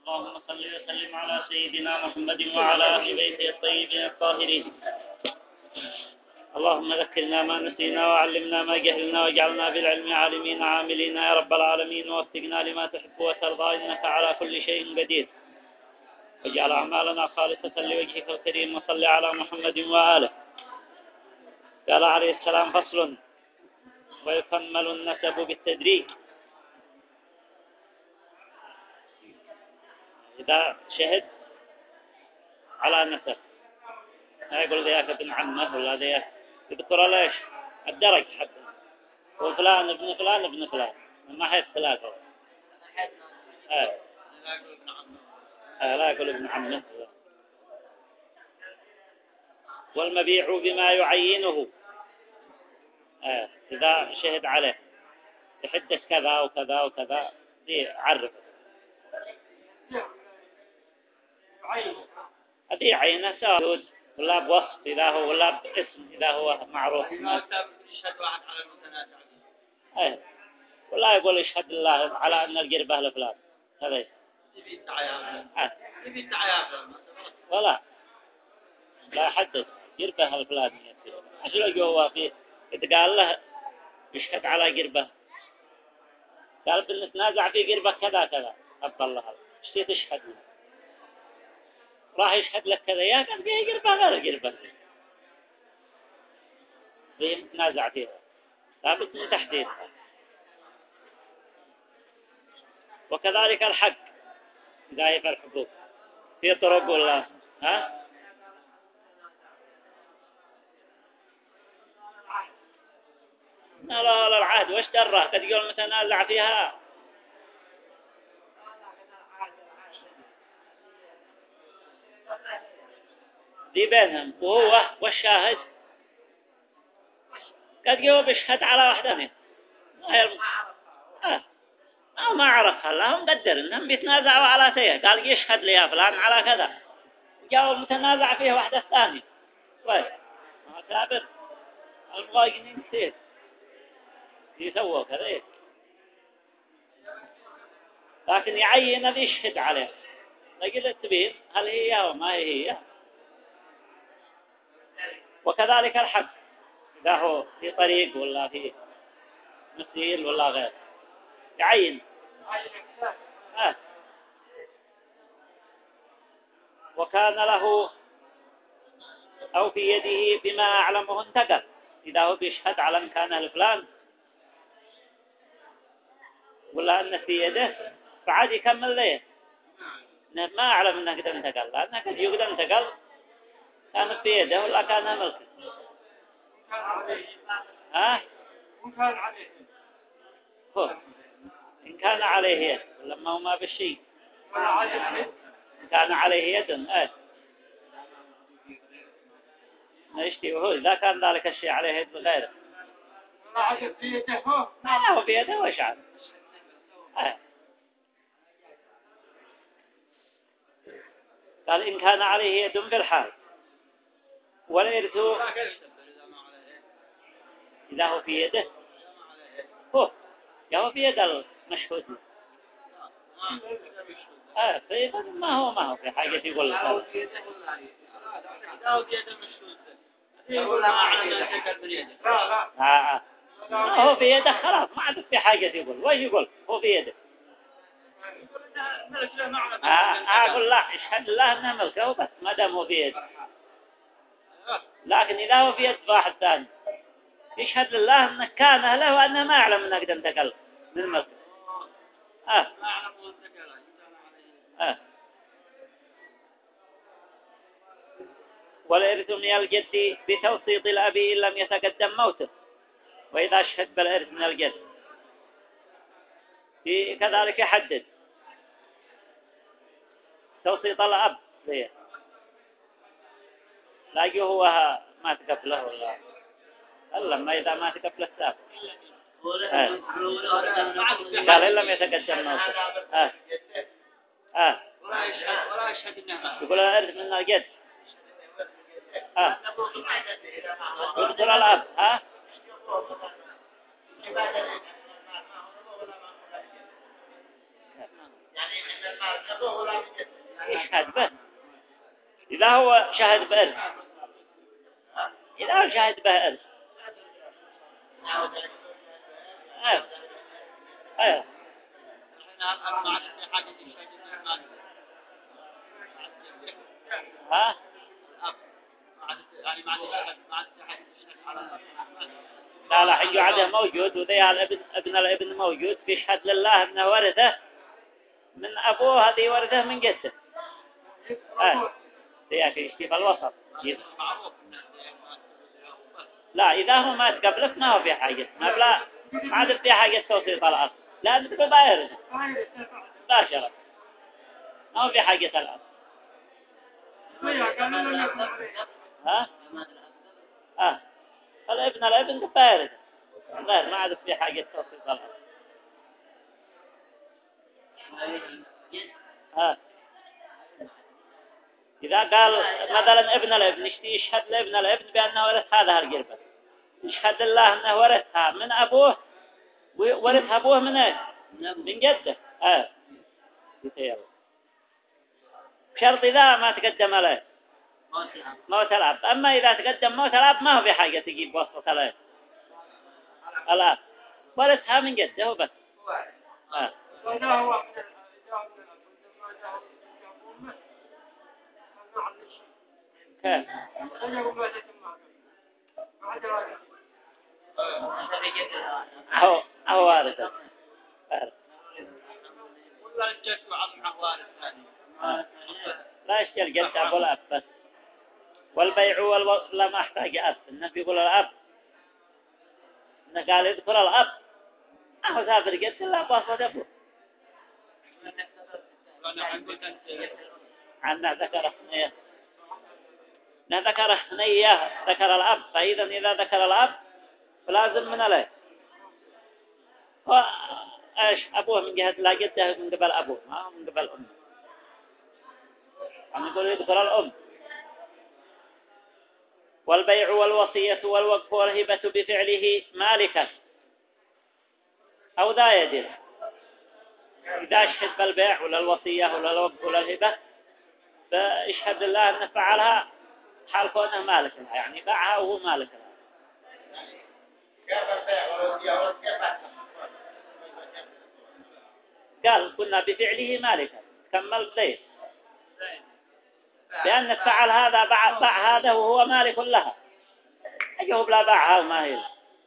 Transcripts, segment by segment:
اللهم صل وسلم على سيدنا محمد وعلى أهل بيته الطيبين الطاهرين. اللهم ذكرنا ما نسينا وعلمنا ما جهلنا واجعلنا بالعلم عالمين عاملين يا رب العالمين، ووفقنا لما تحب وترضى إنك على كل شيء قدير. واجعل أعمالنا خالصة لوجهك الكريم، وصل على محمد وآله. قال عليه السلام: فصل: ويكمل النسب بالتدريج. إذا شهد على نسب ما يقول ذيك ابن عمه ولا ذيك، يذكر ليش الدرج حتى وفلان ابن فلان ابن فلان، ما هي ثلاثة. لا يقول ابن عمه. والمبيع بما يعينه، إذا شهد عليه يحدث كذا وكذا وكذا يعرف هذه عينه سود ولا بوصف إذا هو ولا باسم إذا هو معروف. يشهد واحد على المتنازع ولا يقول يشهد الله على أن القربة لفلان، هذا ولا لا يحدث قربة الفلانية. أشلو جوا فيه إذا قال له يشهد على قربة، قال بنتنازع في قربة كذا كذا، أبطل الله اشتي تشهد له راح يشهد لك كذا، يا كان فيه قربة غير قربة فيه نتنازع فيها، لابد من تحديد. وكذلك الحق إذا هي في الحقوق في طرق ولا لا العهد وش دره قد يقول متنازع فيها. دي بينهم وهو والشاهد قد يقول بيشهد على واحدة ما عرفها لهم قدر انهم بيتنازعوا على شيء، قال يشهد لي يا فلان على كذا، جاءوا متنازع فيه واحدة ثانية كويس ما كابر المغايقين كثير يسووا كذا، لكن يعين الذي يشهد عليه لقد التبين هل هي أو ما هي. وكذلك الحق إذا هو في طريق ولا في مسيل ولا غير يعين. وكان له أو في يده بما أعلمه انتقل، إذا هو بيشهد على مكانه الفلان ولا أنه في يده فعاد يكمل ليه ما أعلم أنه قد انتقل، لأنه قد يقدر انتقل كان في يده ولا كان ملكه. إن كان عليه يد لما هو ما بالشيء كان عليه يد نشتي وهو إذا كان ذلك الشيء عليه يد غيره ما هو في يده وش عاد قال إن كان عليه يد بالحال والإرث إذا هو في يده هو في يد المشهود طيب ما هو في حاجة يقول لك هو في يده خلاص ما عاد في حاجة يقول وش يقول هو في يده أقول لا اشهد الله أنه ملكه بس ما دام هو في يده. لكن إذا هو في يد واحد ثاني يشهد لله أنه كان له وأنه ما يعلم أنه قد انتقل من ملكه. والإرث من الجد بتوسيط الأب إن لم يتقدم موته، وإذا شهد بالإرث من الجد كذلك يحدد توسيط الأب ليه لاقيه هو ما تقبله ولا لما إذا ما تقبله السابق قال إن لم يتقدم موته ولا يشهد إنه يقول الإرث من الجد يذكر الأب يشهد به إذا هو شهد بإرث، إذا هو شهد به إرث. أيوه أيوه. ها؟ لا لا، حج عده موجود، وذي الابن ابن الابن موجود، في شهد لله انه ورثه من ابوه، هذه ورثه من جده. ذي في الوسط. لا، إذا هو مات قبلك ما هو في حاجة، ما عاد في حاجة توصيل الأصل، لازم تقول بايرث مباشرة، ما هو في حاجة الأصل. ها؟ الابن بايرث غير، ما عاد في حاجة توصيل الأصل. إذا قال مثلا ابن الابن يشهد لابن الابن بأنه ورث هذا القربة، يشهد الله أنه ورثها من أبوه، ورث أبوه من إيه؟ من جده. شرط إذا ما تقدم له موت الأب. أما إذا تقدم موت الأب ما هو في حاجة تجيب وسط له الأب، ورثها من جده وبس. كيف؟ هو وارث. ولا الجد وعمه وارث ثاني. لا يشتري الجد أبو الأب بس. والبيع لا ما احتاج أب. النبي يقول الأب، إنه قال يذكر الأب، هو سافر جد لا بأصوات أبوه. عندنا ذكر حنية، ذكر حنية ذكر الأب، فإذا إذا ذكر الأب فلازم من عليه. إيش أبوه من جهة لا جده من قبل أبوه، ما هو من قبل أمه. عم يقول يذكر الأم. والبيع والوصية والوقف والهبة بفعله مالكا أو ذا يدل. إذا اشهد بالبيع ولا الوصية ولا الوقف ولا الهبة، فاشهد الله أن فعلها حال كونه مالك لها، يعني باعها وهو مالك لها. قال كنا بفعله مالكا، كمل زيد، لأن فعل هذا باع هذا وهو مالك لها، أجهب لا باعها وما هي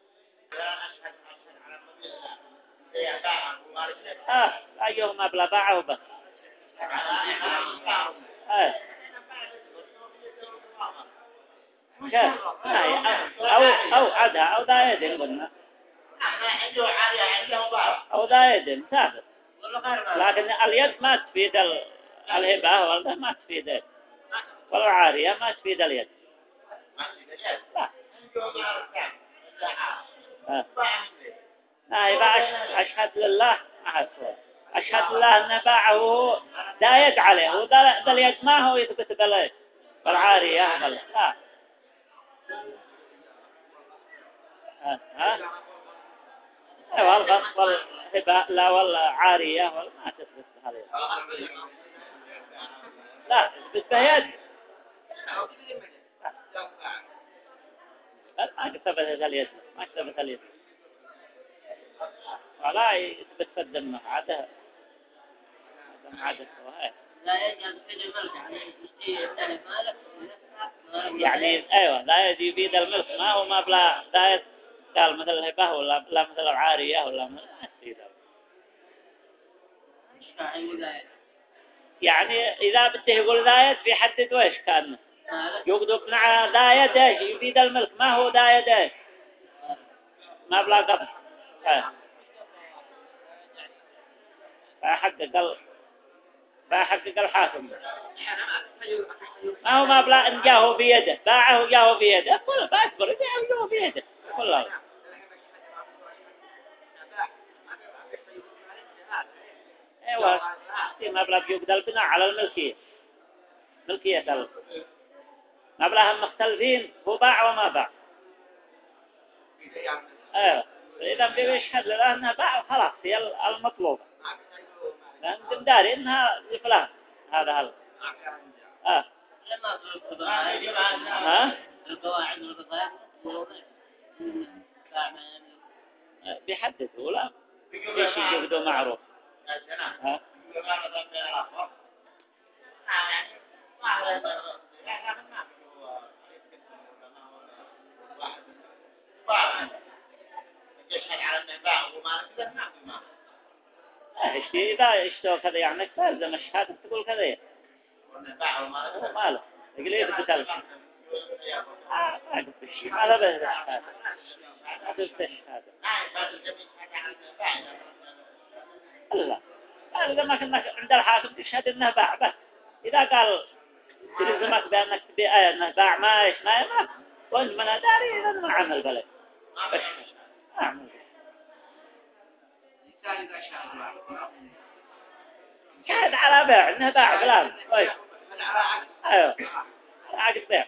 أجهب ما بلا باعه بس. أو عدها أو ذا يدن قلنا، أو ذا يدن ثابت، لكن اليد ما تفيد الهبة، ولا ما تفيد، والعارية ما تفيد اليد. لا إذا أشهد لله أشهد لله أن باعه وهو لا يد عليه، وذا اليد ما هو يثبت بالله والعارية لا. والغصب والهباء لا، والعارية ولا ما تثبت هذه. لا تثبت بيد، ما تثبت اليد، ما تثبت اليد، ولا يثبت الذمة عاده لا يجوز في الملك، يعني يشتري الثاني مالك يعني أيوة لا يفيد الملك، ما هو ما بلا لا قال مثل الهبة ولا بلا مثل العارية ولا ما يفيد. يعني إذا بده يقول زايد في حدد وإيش كان يقدر مع زايد إيش يفيد الملك، ما هو زايد إيش ما بلا قبل. فحقق الحاكم، ما هو ما بلا إن جاهه بيده، باعه جاهه بيده كل بأكبر جاهه بيده كله. أيوة ما بلا بيقدر البناء على الملكية، ملكية ما بلا هم مختلفين، هو باع وما باع. أيوة إذا بيشهد لله أنها باع خلاص هي المطلوبة، لأن يمكن داري إنها لفلان هذا هلا ها القواعد والقضايا بيحدثوا لا ليش يجبدوا معروف ها إذا اشتوا كذا يعني لازم الشهادة تقول كذا هو ماله يقول يثبت الشيء ما قلت الشيء ما له الشهادة ما قلت الشهادة لا إذا ما كنا عند الحاكم تشهد إنه باع بس إذا قال تلزمك بأنك تبيع إنه باع ما إيش ما وأنت من داري إذا ما عمل بلد بس أعمل شهد على بيع إنه باع بلاد طيب أيوه عقد بيع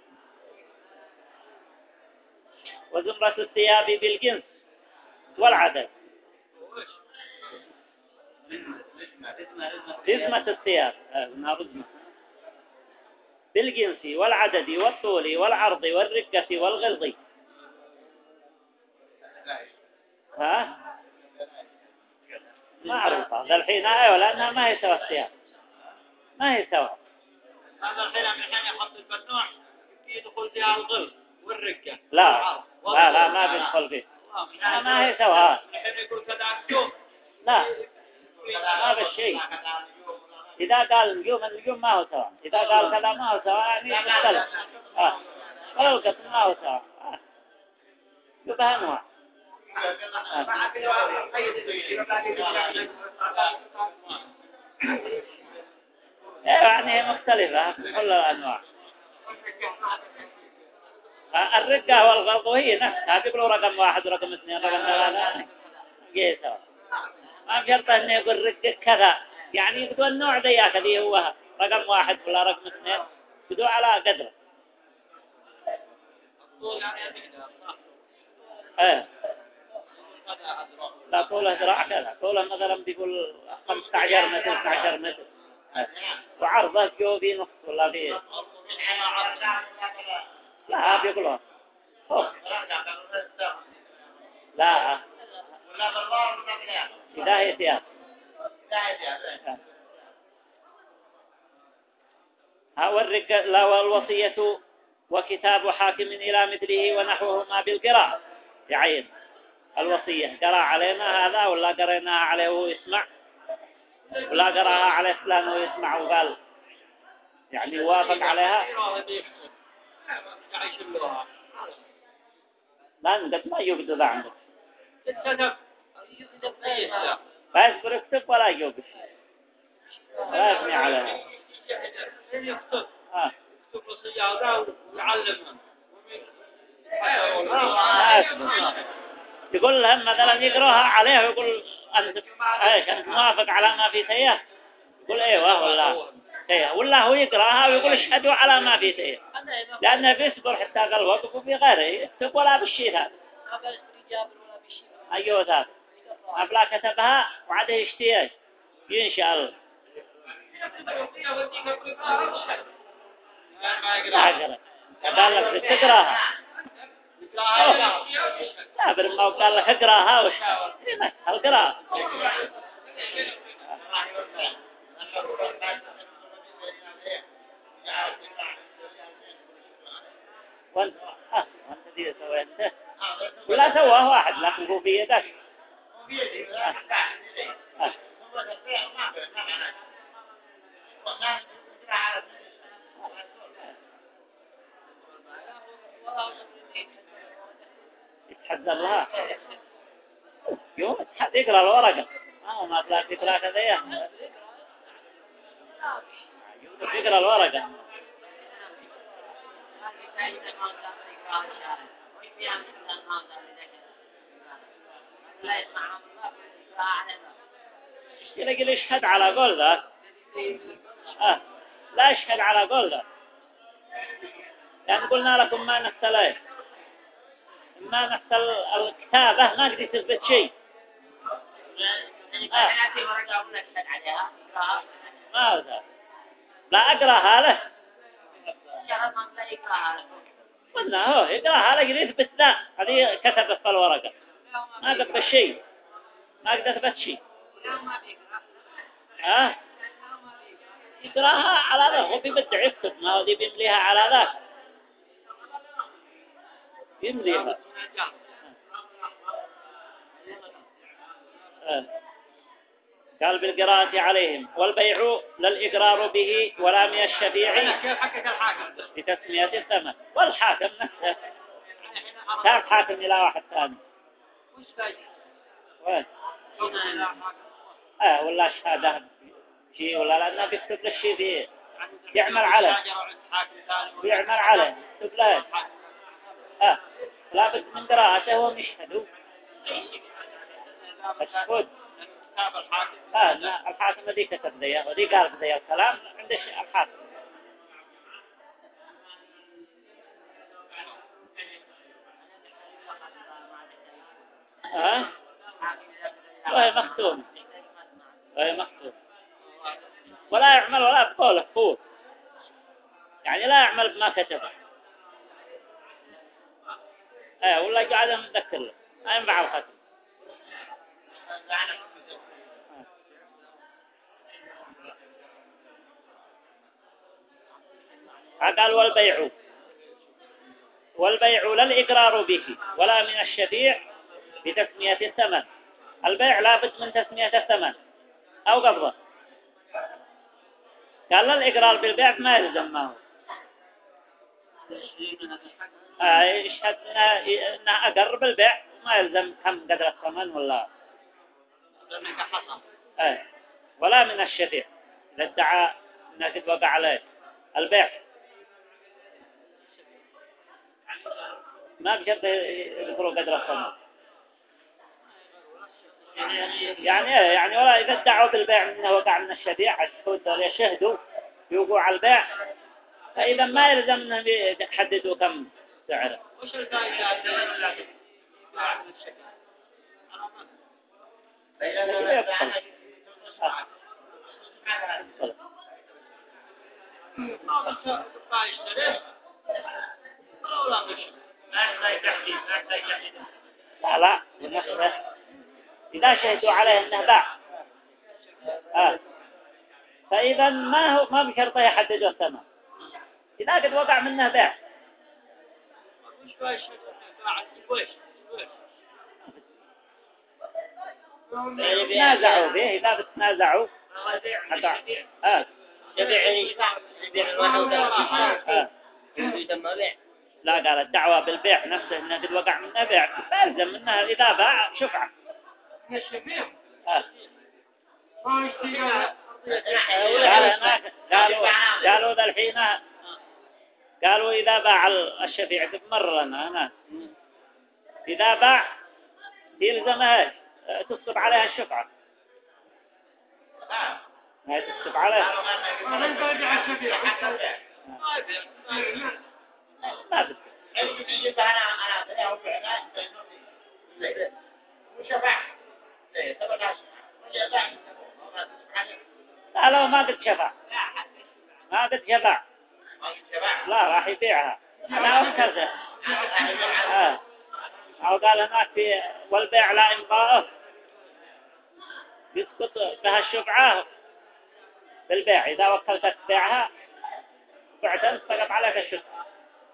وزمرة الثياب بالجنس والعدد رزمة الثياب رزمة بالجنس والعدد والطول والعرض والركة والغلظ ها معروفة الحين أيوة لأنها ما هي سوى الثياب ما هي سوى هذا الحين الحين يحط البنوع يدخل فيها الغلظ والركة لا ما بيدخل فيه ما هي سوى الحين يقول كذا اليوم لا ما بالشيء إذا قال النجوم ما هو سواء إذا قال كذا ما هو سواء يعني مختلف ولو القسم ما هو سواء يبقى أنواع يعني هي مختلفة في كل الأنواع الرقة والغلظ هي نفسها بيقولوا رقم 1 رقم 2 رقم 3 جاي سوا ما بشرط انه يقول رقة كذا يعني يقولوا النوع ذا كذي هو رقم 1 ولا رقم 2 يقولوا على قدره لا طوله ذراع كذا طوله مثلا بيقول 15 متر 12 متر وعرضه جو في نص ولا في لا بيقولوا لا إذا هي ثياب لا والوصية وكتاب حاكم إلى مثله ونحوهما بالقراءة يعين الوصية قرأ علينا هذا ولا قريناها عليه وهو يسمع ولا قرأها على فلان وهو يسمع وقال يعني وافق عليها لا عندك ما يوجد ذا عندك ما يصبر يكتب ولا يوجد لا يبني عليها يكتب وصية ويعلمهم يقول لهم مثلا يقرأها عليه ويقول أنت موافق على ما في سيئة يقول ايوه ولا سيئة ولا هو يقرأها ويقول اشهدوا على ما في سيئة لأنه بيصبر حتى قال وقف في غيره يكتب ولا بالشيء هذا أيوه ذاك أبلا كتبها وعده يشتيه إن شاء الله لا قال لك تقراها لا برما قال لك اقراها وش القراءة وانت دي سويته ولا سواه واحد لكن هو في يدك يتحدى الله يوم يقرأ الورقة ما طلعت يقرأ كذا يقرأ الورقة يقول يشهد على قول ذا لا يشهد على قول ذا يعني قلنا لكم ما نختلف ما نختل الكتابة ما قد تثبت شيء أنا في ورقة ولا أشهد عليها إقراها ما هذا لا أقرأها له شرط ما لا إقراها قلنا هو يقرأها له يثبت لا هذه كتبت في الورقة ما كتبت شيء ما كتبت شيء ها يقرأها على ذا هو بيبدع يكتب ما هو دي بيمليها على ذاك يمليها قال بالقراءة عليهم والبيع للإقرار به ولا من الشفيع كيف حقك الحاكم لتسمية الثمن والحاكم نفسه كان حاكم إلى واحد ثاني وش باقي وين إلى ولا شهادة شيء ولا لأنه بيكتب له الشيء فيه يعمل عليه يعمل عليه يكتب له لا بد من قراءته ومشهده الشهود كتاب الحاكم لا الحاكم ذي كتب ذي وذي قال ذي الكلام عند الحاكم وهي مختوم ولا يعمل ولا بقوله هو يعني لا يعمل بما كتبه ولا قاعد متذكر له ما ينفع الختم قال والبيع لا الإقرار به ولا من الشفيع بتسمية الثمن البيع لا بد من تسمية الثمن أو قبضه قال لا الإقرار بالبيع ما يلزم ما هو يشهد إنه أقر بالبيع ما يلزم كم قدر الثمن ولا ولا من الشفيع إذا ادعى أنه قد وقع عليه البيع ما بشرط يذكروا قدر الثمن يعني ولا إذا ادعوا بالبيع أنه وقع من الشفيع الشهود يشهدوا يوقعوا على البيع فإذا ما يلزم أنهم يحددوا كم سعره وش الفائدة لا إذا شهدوا عليه أنه باع فإذا ما بشرطه يحددوا الثمن إذا قد وقع منه بيع تنازعوا به إذا بتنازعوا لا قال الدعوة بالبيع نفسه إنه قد وقع منه بيع فالزم منها إذا باع شفعة قالوا ذا الحين قالوا إذا باع الشفيع مرنا هنا إذا باع يلزمها تصب عليها الشفعة ما تصب عليها ما بس لا لو ما قد شفع لا راح يبيعها أنا أفكرته أو قال هناك في والبيع لا إمضاءه يسقط بها الشفعة بالبيع إذا وكلتك بيعها بعتن سقط عليك الشفعة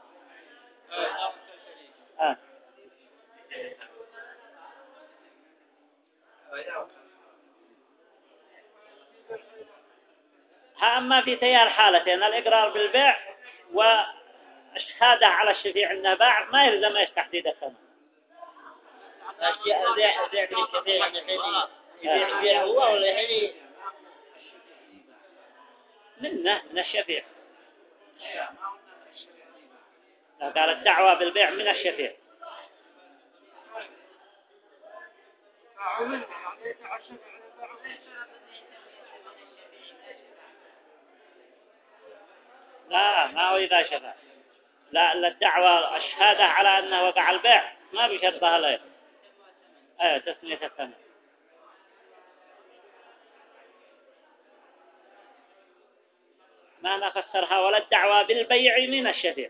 أما في تيار حالتين الإقرار بالبيع والشهادة على الشفيع أنه باع ما يلزم إيش تحديد الثمن يبيع هو ولا يحلي من الشفيع قال الدعوة بالبيع من الشفيع لا ما هو إذا شفع لا الدعوة الشهادة على أنه وقع البيع ما بشرطها له تسمية الثمن ما فسرها ولا الدعوة بالبيع من الشفيع.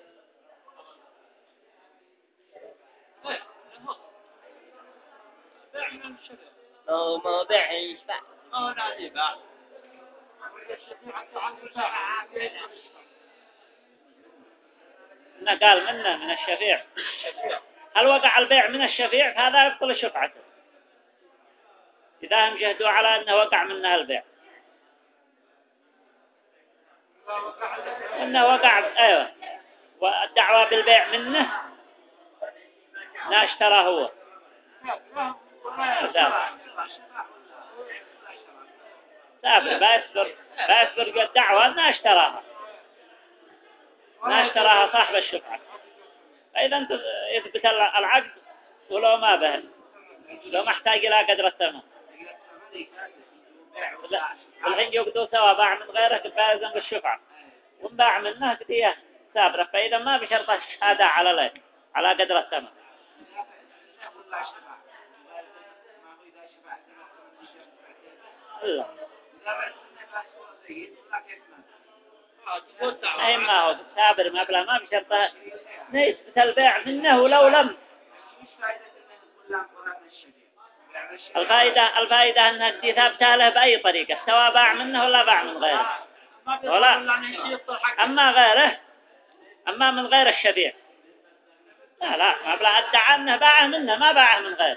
ما بيع يشفع ما نادي باع إنه قال منه من الشفيع. هل وقع البيع من الشفيع فهذا يبطل شفعته إذا هم جهدوا على أنه وقع منه البيع. إنه وقع أيوة والدعوة بالبيع منه لا اشترى هو سافر بيصبر الدعوة ما اشتراها صاحب الشفعة. فإذا أنت يثبت العقد ولو ما به لو محتاج إلى قدر الثمن والحين يقدوا سوا باع من غيره بازم بالشفعة وانباع منه قديه سابرة. فإذا ما بشرط الشهادة على قدر الثمن. لا أي ما هو سابر مبلغ ما بشرطه نسبة البيع منه ولو لم. الفائدة أنها دي ثابتة له بأي طريقة سواء باع منه ولا باع من غيره ولا. أما من غير الشبيع لا مبلغ ادعى أنه باعه منه ما باعه من غيره.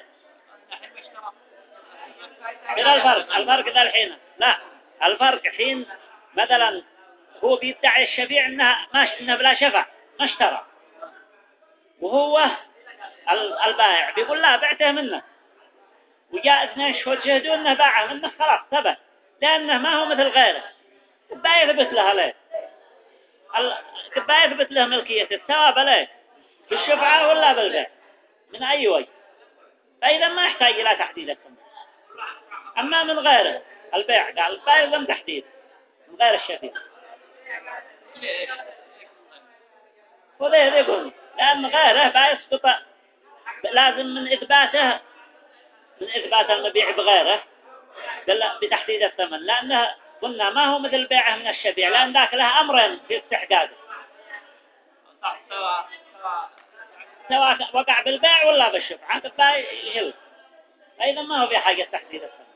غير الفرق ذا الحين لا الفرق حين مثلا هو بيدعي الشبيع إنه بلا شفع ما اشترى وهو البائع بيقول لا بعته منه وجاء اثنين شهدوا انه باعه منه خلاص ثبت لانه ما هو مثل غيره تبقى يثبت له عليه تبقى يثبت له ملكية الثواب عليه بالشفعة ولا بالبيع من اي وجه. فاذا ما يحتاج الى تحديد الثمن. اما من غيره البيع قال البيع لم تحديد من غير الشفيع وذي يقول لأن غيره بيسقط لازم من إثبات المبيع بغيره بتحديد الثمن لأنه قلنا ما هو مثل بيعه من الشبيع لأن ذاك له أمرين في استحقاقه سواء وقع بالبيع ولا بالشفعة تبقى يهل. أيضا ما هو في حاجة تحديد الثمن.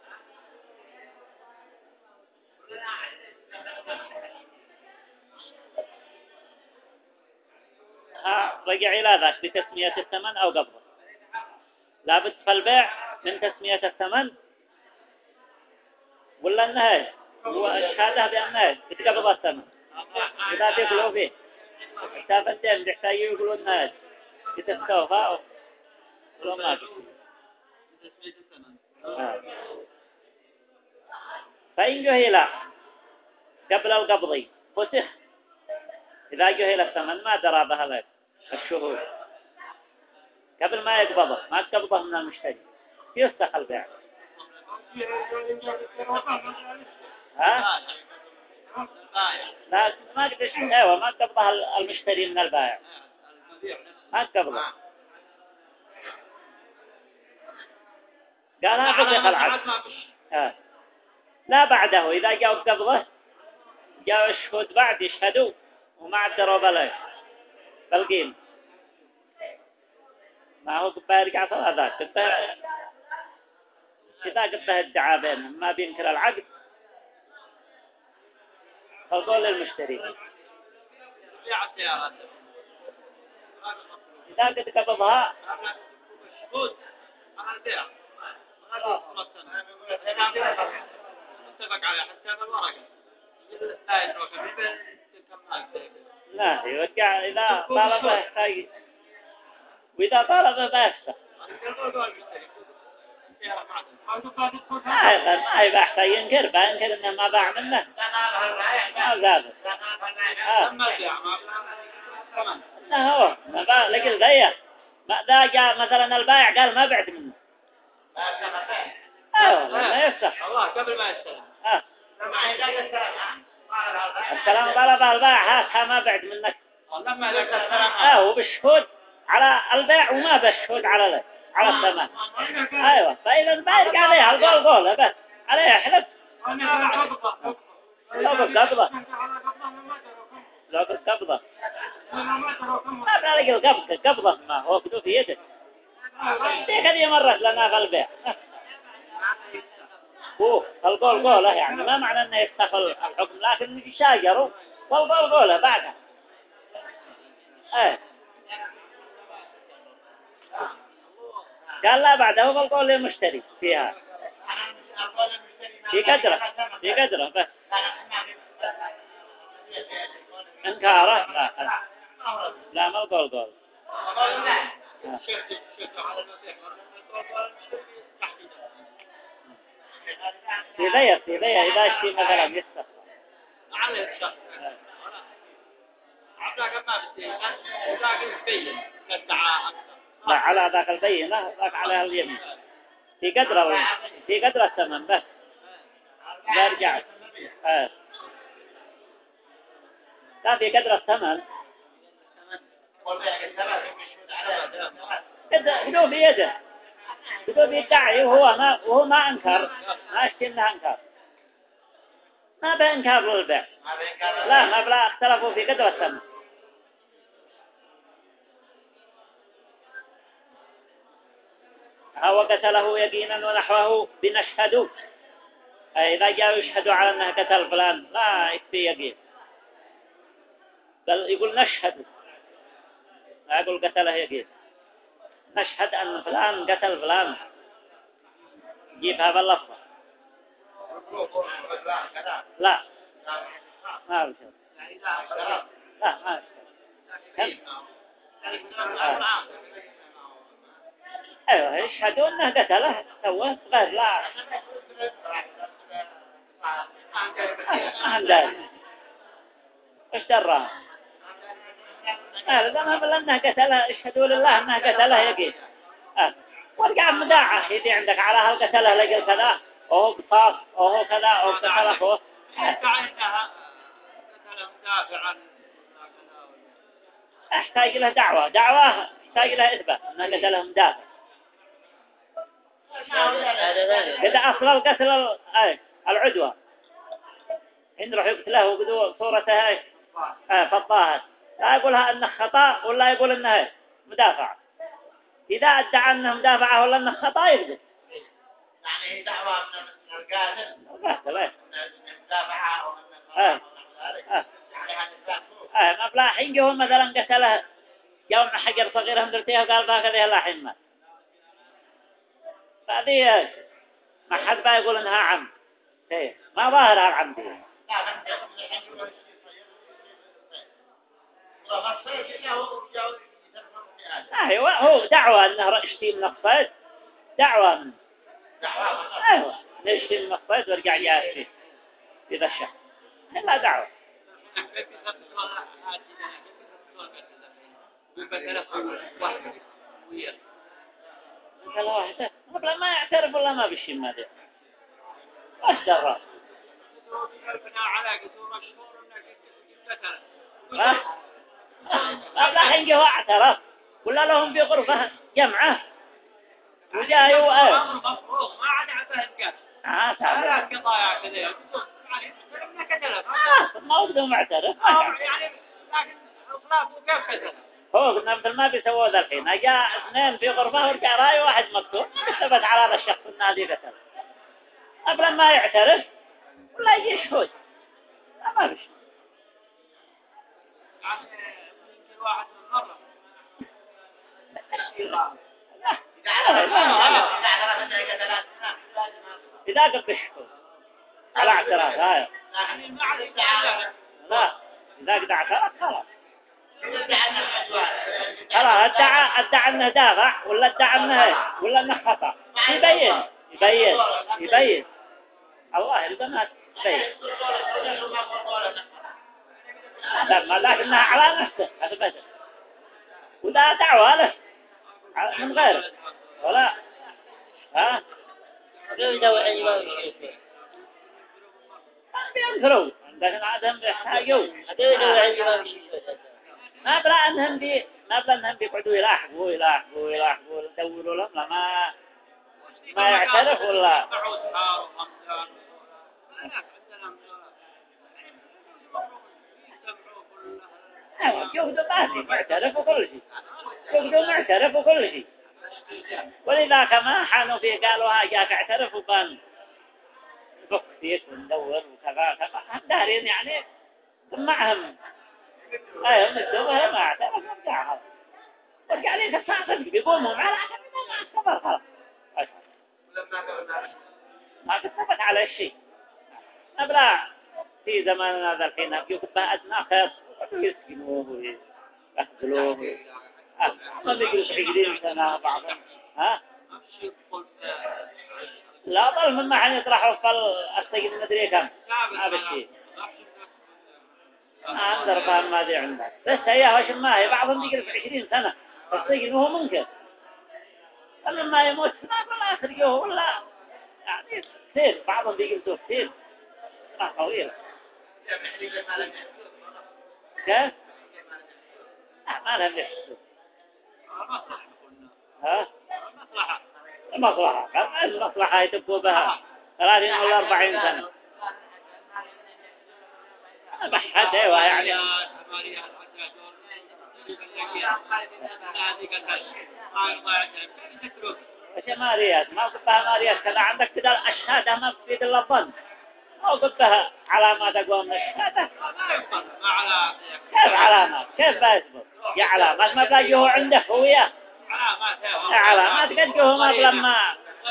رجع إلى ذاك بتسمية الثمن أو قبضه لابد في البيع من تسمية الثمن ولا النهاية هو الشهادة بأنه بتقبض الثمن إذا تقلوا فيه التابنتين بيحتاجوا يقولوا النهاية بتستوفى ولو ما بي فإن جهل قبل القبض فسخ. إذا جهل الثمن ما درى بها الشهود قبل ما يقبضه ما تقبضه من المشتري يفسخ البيع. ها؟ لا ما قدش ما تقبضه المشتري من البائع ما تقبضه قال فسخ العقد. لا بعده إذا جاءوا قبضه جاءوا الشهود بعد يشهدوا وما عدروا بالقيم ما هو قبه يرجع ثلاثات إذا قبه ادعى بينهم ما بينكر العقد فالقول للمشتري. إذا قد قبضها لا يرجع إذا طالبه يحتاج وإذا طالبه بيفسخ ما يبقى يحتاج ينكر إنه ما باع منه ما زاد إنه هو ما باع لقل ذيه ما ذا جاء مثلا البائع قال ما بعت منه ما يفسخ الله قبل ما يستلم السلام طلب البائع هاتها ما بعد منك لما ذاك السلام وبالشهود على البيع وما بالشهود على الثمن. ايوه فاذا البائع عليه القول بس عليه حلف لو بالقبضه لو بالقبضة ما بلاقي القبضة ما هو كده في يده هذه مرت لنا غلبة هو القول قوله يعني ما معنى انه يستقل الحكم لكن يشاجروا والقول قوله بعدها ايه قال لا بعده والقول للمشتري فيها في قدره بس انكاره لا ما القول قول في ذي إذا اشتي مثلا يستخدم على الشخص عبدك ما بتسيء لكن تبين الدعاء لا على ذاك البينة ذاك على اليمين في قدر الثمن بس لا رجعت لا في قدر الثمن بدو بيده بدو بيدعي وهو ما انكر ما اشتي انه انكر ما بإنكار للبيع لا ما بلا اختلفوا في قدر الثمن هو قتله يقينا ونحوه بنشهد أي إذا جاءوا يشهدوا على أنه قتل فلان لا يكفي يقين بل يقول نشهد لا يقول قتله يقين نشهد أن فلان قتل فلان جيبها باللفظة لا ما بشهد لا ما بشهد ايوه يشهدون انه قتله سواه غير لا عندنا ايش دراهم هذا ما بل انه قتله يشهدوا لله انه قتله يقين ورجع مداعة يدي عندك على هالقتله لقل كذا وهو قصاص وهو كذا وهو قتله هو احتاج له دعوة احتاج له إثبات انه قتله مدافع إذا أصل القتل العدوى إن راح يقتله وقدوا صورته فالطاهر لا يقولها أنه خطأ ولا يقول أنه مدافع إذا ادعى أنه مدافع ولا أنه خطأ يقدر يعني دعوة من القاتل مدافع أو أنه ما بلا حين جهو مثلا قتله يوم حجر صغير هم درتيه وقال هكذا لا حين مات فهذه ما حد بقى يقول انها عمد ما ظاهر العمد ايوه هو دعوة انه رأشتي من الصيد دعوة من ايوه نشتي من الصيد ورجع جاء في ذا الشهر لا دعوة مثل واحدة قبل ما يعترف ولا ما بشي ما ذي ايش درى لا حين جوا اعترف ولا لهم في غرفة جمعة وجاءوا ما عاد عبه تعرف قضايا كذا ما وقدوا معترف يعني لكن الخلاف كيف كذا هو قلنا مثل ما بيسووا ذا الحين جاء اثنين في غرفة ورجع راي واحد مكتوب ثبت على هذا الشخص النادي قتل قبل ما يعترف ولا يجي يشهد ما بيش يعني يمكن واحد من مرة إذا قد يشهد على اعتراف هاي لا إذا قد اعترف خلاص خلاص ادعى انه دافع ولا ادعى انه خطأ يبين الله البنات يبين لكنها على نفسه هذا بدل ولا دعوة له من غيره ولا بينكروا عندنا عادهم بيحتاجوا ما بلا انهم بيقعدوا يلاحقوا يدوروا لهم ما يعترف ولا يقدر ما معترف وكل شيء يقدر معترف وكل شيء ولذا كما حانوا فيه قالوا ها جاك اعترف وبان فك فيك وندور وكذا هم دارين يعني معهم ايوه مستوى ما اعترف وبتاعها ورجع لي كساعة بيقوموا على عشان ما استمر خلاص ما تثبت على الشيء أبلا في زماننا ذا الحين يقبها أدنى خير يسكنوه ويأكلوه ما بيجلس 20 سنة بعضهم ها لا ضل مما حين يطرحوا فالسجن مدري كم ما بالشيء ما عندر فهم ما دي عندك بس هي وش ما هي بعضهم بيجلس 20 سنة فالسجن وهو منكر فلما يموت ما ولا يخرجوه ولا يعني كثير بعضهم بيجلسوا كثير ما طويلة كيف؟ ما لهم يحسوا ها؟ المصلحة المصلحة يتبقوا بها 30 ولا 40 سنة بحث ايوه يعني وش ماريات ما قبها ماريات كذا عندك كذا الشهادة ما بفيد إلا الظن ما قبها علامات أقوى من الشهادة كيف علامات كيف بيثبت يا علامات ما بلاقيه عنده هوية علامات قد جوه ما بلما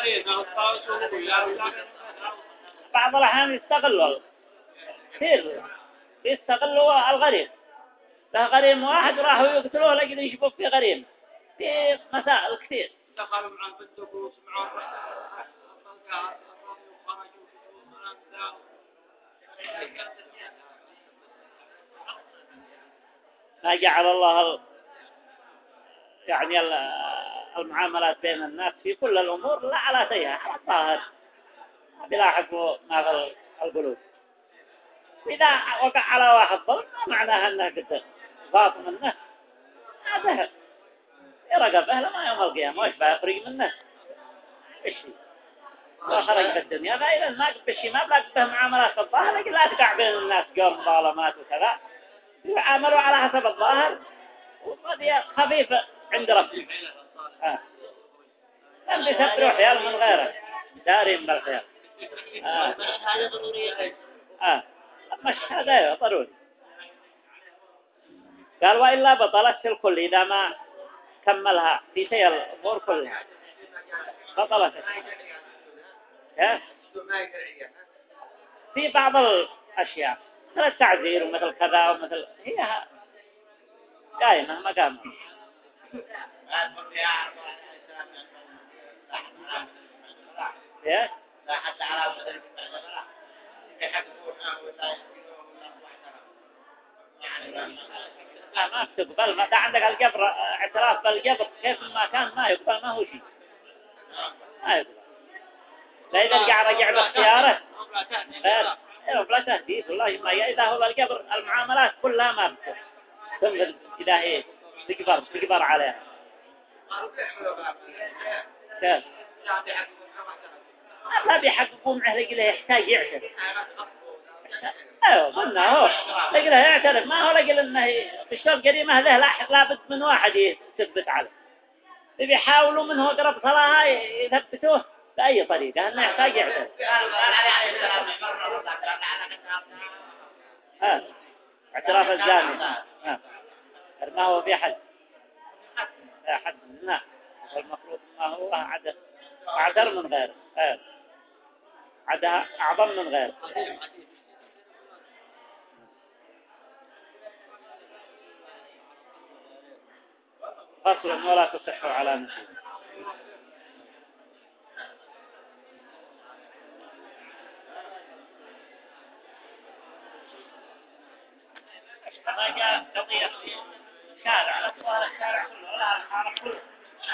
بعض الأحيان يستغلوا كثير يستغلوا الغريب له غريم واحد راحوا يقتلوه لقد يشبك في غريم في مسائل كثير دخلوا مع بنتك وسمعوا ما جعل الله يعني المعاملات بين الناس في كل الأمور لا على سيئة على الظاهر بلا حكم ما في القلوب إذا وقع على واحد ظلم ما معناها أنه قد ضاط منه هذا يرقبه لما يوم القيامة وش بيخرج منه الشيء وخرج في الدنيا فإذا ما قد بشي ما بلاك به معاملات الظاهر لكن لا تقع بين الناس قوم ظالمات وكذا يعاملوا على حسب الظاهر وقضية خفيفة عند ربهم لم بيسبروا حيال من غيره دارين بالخير هذا ضروري أما الشهادة ضروري قال وإلا بطلت الكل إذا ما كملها في شيء الأمور كلها بطلت في بعض الأشياء مثل التعذير ومثل كذا ومثل هي دائما مقام ايه لا ما تقبل ما عندك القبر اعتراف بالقبر كيف ما كان ما يقبل ما هو شيء ما يقبل لا إذا رجع باختياره غير بلا تهديد والله ما إذا هو القبر المعاملات كلها ما بتصح تنظر إذا هي تكبر عليها كيف لا بيحققوا معه لقله يحتاج يعترف ايوه قلنا هو لقله يعترف ما هو لقل انه الشرط قديمه له لابد من واحد يثبت عليه بيحاولوا منه قرب صلاها يثبتوه بأي طريقة انه يحتاج يعترف اعتراف الزاني ما هو في حد لا المفروض ما هو عدر من غيره عدها أعظم من غيره فصل ولا تصح على نفسه ما جاء قضية شارع على الشارع كله ولا على الحارة كله